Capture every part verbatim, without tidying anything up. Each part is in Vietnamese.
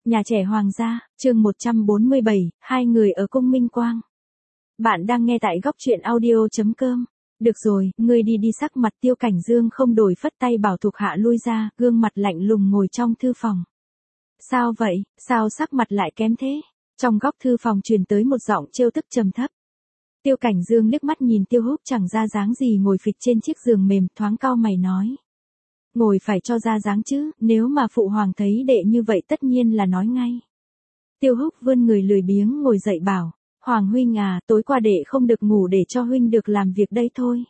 Nhà trẻ Hoàng gia, chương một trăm bốn mươi bảy, hai người ở cung Minh Quang. Bạn đang nghe tại góc truyện audio chấm com. Được rồi, ngươi đi đi. Sắc mặt Tiêu Cảnh Dương không đổi, phất tay bảo thuộc hạ lui ra, gương mặt lạnh lùng ngồi trong thư phòng. Sao vậy, sao sắc mặt lại kém thế? Trong góc thư phòng truyền tới một giọng trêu tức trầm thấp. Tiêu Cảnh Dương liếc mắt nhìn Tiêu Húc chẳng ra dáng gì ngồi phịch trên chiếc giường mềm, thoáng cau mày nói. Ngồi phải cho ra dáng chứ, nếu mà phụ hoàng thấy đệ như vậy tất nhiên là nói ngay. Tiêu Húc vươn người lười biếng ngồi dậy bảo, Hoàng huynh à, tối qua đệ không được ngủ để cho huynh được làm việc đây thôi.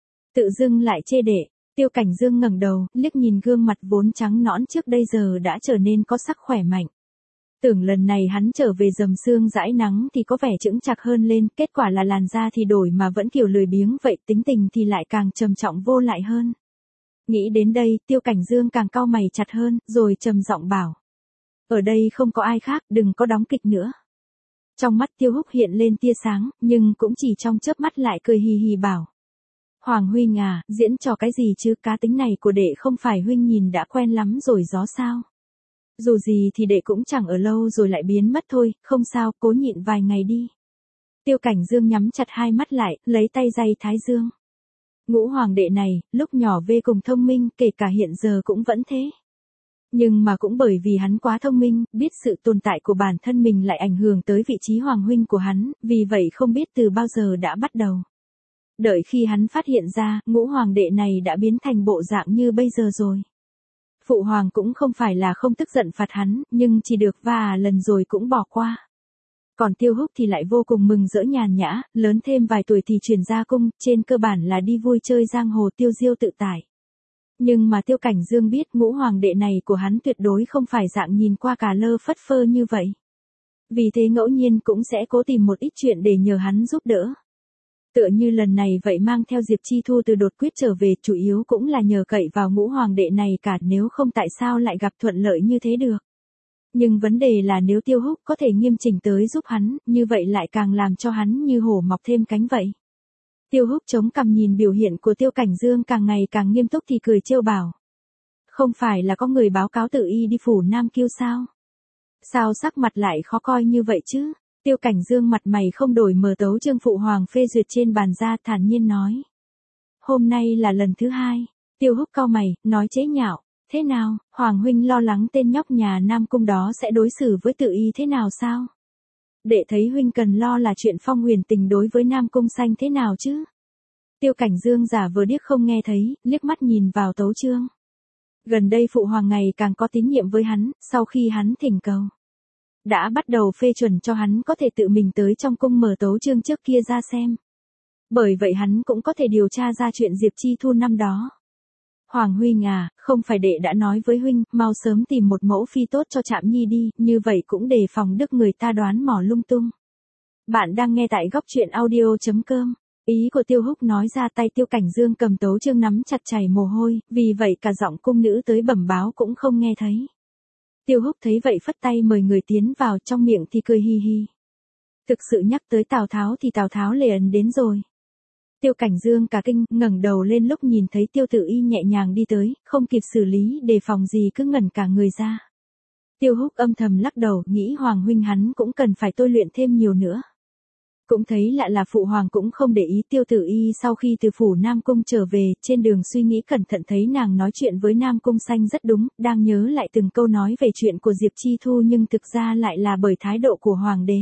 Tự dưng lại chê đệ. Tiêu Cảnh Dương ngẩng đầu, liếc nhìn gương mặt vốn trắng nõn trước đây giờ đã trở nên có sắc khỏe mạnh. Tưởng lần này hắn trở về dầm sương dãi nắng thì có vẻ chững chạc hơn lên, kết quả là làn da thì đổi mà vẫn kiểu lười biếng vậy, tính tình thì lại càng trầm trọng vô lại hơn. Nghĩ đến đây, Tiêu Cảnh Dương càng cau mày chặt hơn, rồi trầm giọng bảo. Ở đây không có ai khác, đừng có đóng kịch nữa. Trong mắt Tiêu Húc hiện lên tia sáng, nhưng cũng chỉ trong chớp mắt lại cười hì hì bảo. Hoàng huynh à, diễn trò cái gì chứ, cá tính này của đệ không phải huynh nhìn đã quen lắm rồi gió sao. Dù gì thì đệ cũng chẳng ở lâu rồi lại biến mất thôi, không sao, cố nhịn vài ngày đi. Tiêu Cảnh Dương nhắm chặt hai mắt lại, lấy tay day thái dương. Ngũ hoàng đệ này, lúc nhỏ vô cùng thông minh, kể cả hiện giờ cũng vẫn thế. Nhưng mà cũng bởi vì hắn quá thông minh, biết sự tồn tại của bản thân mình lại ảnh hưởng tới vị trí hoàng huynh của hắn, vì vậy không biết từ bao giờ đã bắt đầu. Đợi khi hắn phát hiện ra, ngũ hoàng đệ này đã biến thành bộ dạng như bây giờ rồi. Phụ hoàng cũng không phải là không tức giận phạt hắn, nhưng chỉ được vài lần rồi cũng bỏ qua. Còn Tiêu Húc thì lại vô cùng mừng rỡ nhàn nhã, lớn thêm vài tuổi thì chuyển ra cung, trên cơ bản là đi vui chơi giang hồ tiêu diêu tự tại. Nhưng mà Tiêu Cảnh Dương biết ngũ hoàng đệ này của hắn tuyệt đối không phải dạng nhìn qua cà lơ phất phơ như vậy. Vì thế ngẫu nhiên cũng sẽ cố tìm một ít chuyện để nhờ hắn giúp đỡ. Tựa như lần này vậy, mang theo Diệp Chi Thu từ đột quyết trở về chủ yếu cũng là nhờ cậy vào ngũ hoàng đệ này cả, nếu không tại sao lại gặp thuận lợi như thế được. Nhưng vấn đề là nếu Tiêu Húc có thể nghiêm chỉnh tới giúp hắn, như vậy lại càng làm cho hắn như hổ mọc thêm cánh vậy. Tiêu Húc chống cằm nhìn biểu hiện của Tiêu Cảnh Dương càng ngày càng nghiêm túc thì cười trêu bảo. Không phải là có người báo cáo tự y đi phủ Nam Kiêu sao? Sao sắc mặt lại khó coi như vậy chứ? Tiêu Cảnh Dương mặt mày không đổi, mở tấu chương phụ hoàng phê duyệt trên bàn ra, thản nhiên nói. Hôm nay là lần thứ hai. Tiêu Húc cau mày, nói chế nhạo. Thế nào, Hoàng huynh lo lắng tên nhóc nhà Nam Cung đó sẽ đối xử với tự y thế nào sao? Đệ thấy huynh cần lo là chuyện Phong Huyền Tình đối với Nam Cung Xanh thế nào chứ? Tiêu Cảnh Dương giả vờ điếc không nghe thấy, liếc mắt nhìn vào tấu chương. Gần đây phụ hoàng ngày càng có tín nhiệm với hắn, sau khi hắn thỉnh cầu. Đã bắt đầu phê chuẩn cho hắn có thể tự mình tới trong cung mở tấu chương trước kia ra xem. Bởi vậy hắn cũng có thể điều tra ra chuyện Diệp Chi Thu năm đó. Hoàng huynh à, không phải đệ đã nói với huynh, mau sớm tìm một mẫu phi tốt cho Trạm Nhi đi, như vậy cũng đề phòng đức người ta đoán mò lung tung. Bạn đang nghe tại góc truyện audio chấm com. Ý của Tiêu Húc nói ra, tay Tiêu Cảnh Dương cầm tấu chương nắm chặt chảy mồ hôi, vì vậy cả giọng cung nữ tới bẩm báo cũng không nghe thấy. Tiêu Húc thấy vậy phất tay mời người tiến vào, trong miệng thì cười hi hi. Thực sự nhắc tới Tào Tháo thì Tào Tháo lề ấn đến rồi. Tiêu Cảnh Dương cả kinh, ngẩng đầu lên lúc nhìn thấy Tiêu Tự Y nhẹ nhàng đi tới, không kịp xử lý đề phòng gì cứ ngẩn cả người ra. Tiêu Húc âm thầm lắc đầu, nghĩ Hoàng huynh hắn cũng cần phải tôi luyện thêm nhiều nữa. Cũng thấy lạ là phụ hoàng cũng không để ý Tiêu Tự Y sau khi từ phủ Nam Cung trở về, trên đường suy nghĩ cẩn thận thấy nàng nói chuyện với Nam Cung Xanh rất đúng, đang nhớ lại từng câu nói về chuyện của Diệp Chi Thu nhưng thực ra lại là bởi thái độ của hoàng đế.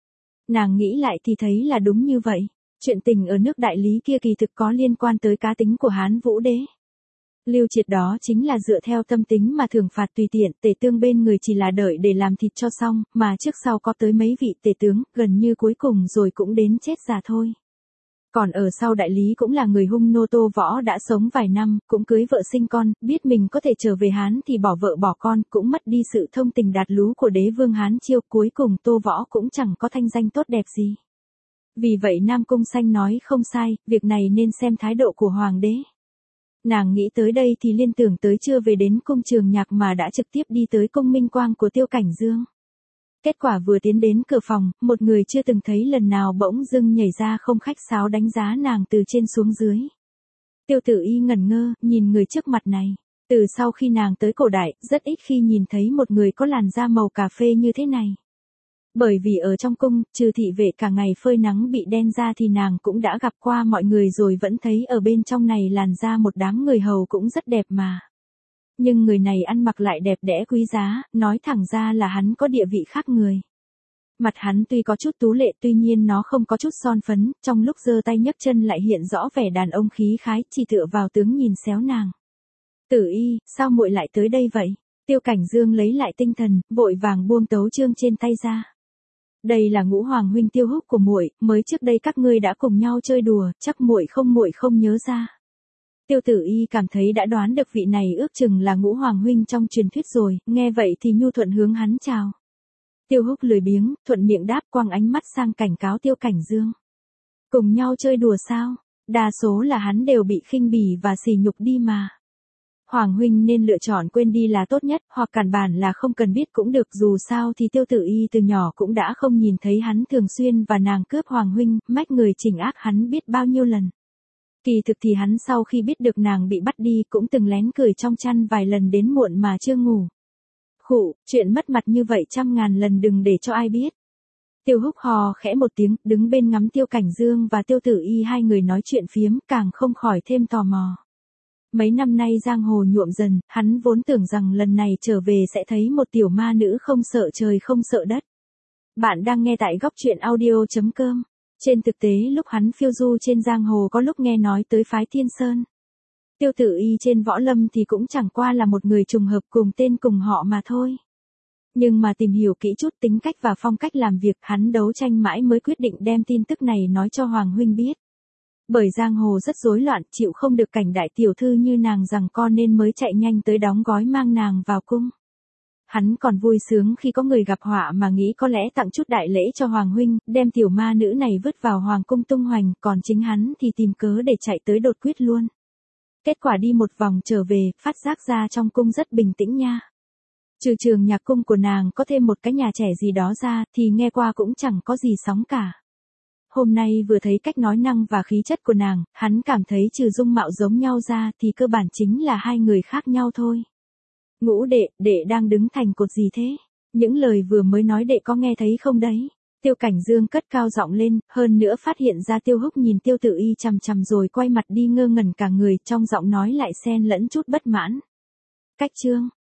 Nàng nghĩ lại thì thấy là đúng như vậy. Chuyện tình ở nước Đại Lý kia kỳ thực có liên quan tới cá tính của Hán Vũ đế. Lưu Triệt đó chính là dựa theo tâm tính mà thưởng phạt tùy tiện, tể tướng bên người chỉ là đợi để làm thịt cho xong, mà trước sau có tới mấy vị tể tướng, gần như cuối cùng rồi cũng đến chết già thôi. Còn ở sau Đại Lý cũng là người hung nô Tô Võ đã sống vài năm, cũng cưới vợ sinh con, biết mình có thể trở về Hán thì bỏ vợ bỏ con, cũng mất đi sự thông tình đạt lú của đế vương Hán Chiêu, cuối cùng Tô Võ cũng chẳng có thanh danh tốt đẹp gì. Vì vậy Nam Cung Xanh nói không sai, việc này nên xem thái độ của hoàng đế. Nàng nghĩ tới đây thì liên tưởng tới chưa về đến cung Trường Nhạc mà đã trực tiếp đi tới cung Minh Quang của Tiêu Cảnh Dương. Kết quả vừa tiến đến cửa phòng, một người chưa từng thấy lần nào bỗng dưng nhảy ra không khách sáo đánh giá nàng từ trên xuống dưới. Tiêu Tử Y ngẩn ngơ, nhìn người trước mặt này. Từ sau khi nàng tới cổ đại, rất ít khi nhìn thấy một người có làn da màu cà phê như thế này. Bởi vì ở trong cung, trừ thị vệ cả ngày phơi nắng bị đen da thì nàng cũng đã gặp qua mọi người rồi vẫn thấy ở bên trong này làn da một đám người hầu cũng rất đẹp mà. Nhưng người này ăn mặc lại đẹp đẽ quý giá, nói thẳng ra là hắn có địa vị khác người. Mặt hắn tuy có chút tú lệ tuy nhiên nó không có chút son phấn, trong lúc giơ tay nhấc chân lại hiện rõ vẻ đàn ông khí khái, chỉ tựa vào tướng nhìn xéo nàng. Tử Y, sao muội lại tới đây vậy? Tiêu Cảnh Dương lấy lại tinh thần, vội vàng buông tấu chương trên tay ra. Đây là Ngũ Hoàng huynh Tiêu Húc của muội, mới trước đây các ngươi đã cùng nhau chơi đùa, chắc muội không muội không nhớ ra. Tiêu Tử Y cảm thấy đã đoán được vị này ước chừng là Ngũ Hoàng huynh trong truyền thuyết rồi, nghe vậy thì nhu thuận hướng hắn chào. Tiêu Húc lười biếng, thuận miệng đáp, quăng ánh mắt sang cảnh cáo Tiêu Cảnh Dương. Cùng nhau chơi đùa sao? Đa số là hắn đều bị khinh bỉ và sỉ nhục đi mà. Hoàng huynh nên lựa chọn quên đi là tốt nhất, hoặc cản bản là không cần biết cũng được, dù sao thì Tiêu Tử Y từ nhỏ cũng đã không nhìn thấy hắn thường xuyên và nàng cướp Hoàng huynh, mách người chỉnh ác hắn biết bao nhiêu lần. Kỳ thực thì hắn sau khi biết được nàng bị bắt đi cũng từng lén cười trong chăn vài lần đến muộn mà chưa ngủ. Khụ, chuyện mất mặt như vậy trăm ngàn lần đừng để cho ai biết. Tiêu Húc hò khẽ một tiếng, đứng bên ngắm Tiêu Cảnh Dương và Tiêu Tử Y hai người nói chuyện phiếm, càng không khỏi thêm tò mò. Mấy năm nay giang hồ nhuộm dần, hắn vốn tưởng rằng lần này trở về sẽ thấy một tiểu ma nữ không sợ trời không sợ đất. Bạn đang nghe tại góc truyện audio chấm com. Trên thực tế lúc hắn phiêu du trên giang hồ có lúc nghe nói tới phái Thiên Sơn. Tiêu Tử Y trên võ lâm thì cũng chẳng qua là một người trùng hợp cùng tên cùng họ mà thôi. Nhưng mà tìm hiểu kỹ chút tính cách và phong cách làm việc, hắn đấu tranh mãi mới quyết định đem tin tức này nói cho Hoàng huynh biết. Bởi giang hồ rất rối loạn, chịu không được cảnh đại tiểu thư như nàng rằng con nên mới chạy nhanh tới đóng gói mang nàng vào cung. Hắn còn vui sướng khi có người gặp họa mà nghĩ có lẽ tặng chút đại lễ cho Hoàng huynh, đem tiểu ma nữ này vứt vào Hoàng cung tung hoành, còn chính hắn thì tìm cớ để chạy tới đột quyết luôn. Kết quả đi một vòng trở về, phát giác ra trong cung rất bình tĩnh nha. Trừ trường nhạc cung của nàng có thêm một cái nhà trẻ gì đó ra, thì nghe qua cũng chẳng có gì sóng cả. Hôm nay vừa thấy cách nói năng và khí chất của nàng, hắn cảm thấy trừ dung mạo giống nhau ra thì cơ bản chính là hai người khác nhau thôi. Ngũ đệ, đệ đang đứng thành cột gì thế? Những lời vừa mới nói đệ có nghe thấy không đấy? Tiêu Cảnh Dương cất cao giọng lên, hơn nữa phát hiện ra Tiêu Húc nhìn Tiêu Tử Y chằm chằm rồi quay mặt đi ngơ ngẩn cả người, trong giọng nói lại xen lẫn chút bất mãn. Cách chương,